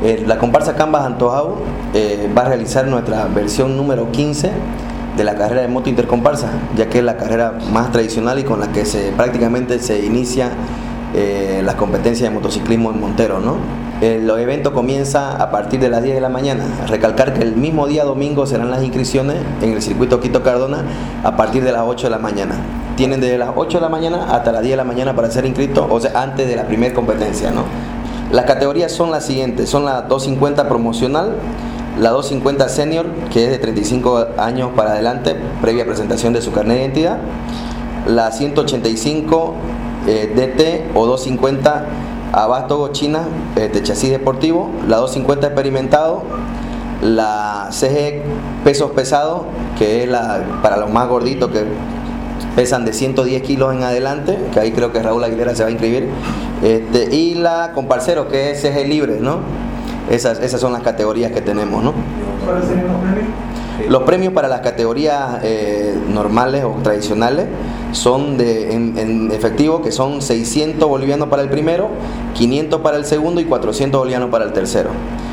La comparsa Cambas Antojau va a realizar nuestra versión número 15 de la carrera de moto intercomparsa, ya que es la carrera más tradicional y con la que prácticamente se inicia las competencias de motociclismo en Montero, ¿no? El evento comienza a partir de las 10 de la mañana. Recalcar que el mismo día domingo serán las inscripciones en el circuito Quito Cardona a partir de las 8 de la mañana. Tienen desde las 8 de la mañana hasta las 10 de la mañana para ser inscritos, o sea, antes de la primera competencia, ¿no? Las categorías son las siguientes: son la 250 promocional, la 250 senior, que es de 35 años para adelante, previa presentación de su carnet de identidad, la 185 DT o 250 Abasto China de chasis deportivo, la 250 experimentado, la CG pesos pesados, que es para los más gorditos que pesan de 110 kilos en adelante, que ahí creo que Raúl Aguilera se va a inscribir, y la comparcero, que es CG libre, ¿no? Esas son las categorías que tenemos, ¿no? ¿Cuáles serían los premios? Los premios para las categorías normales o tradicionales son en efectivo, que son 600 bolivianos para el primero, 500 para el segundo y 400 bolivianos para el tercero.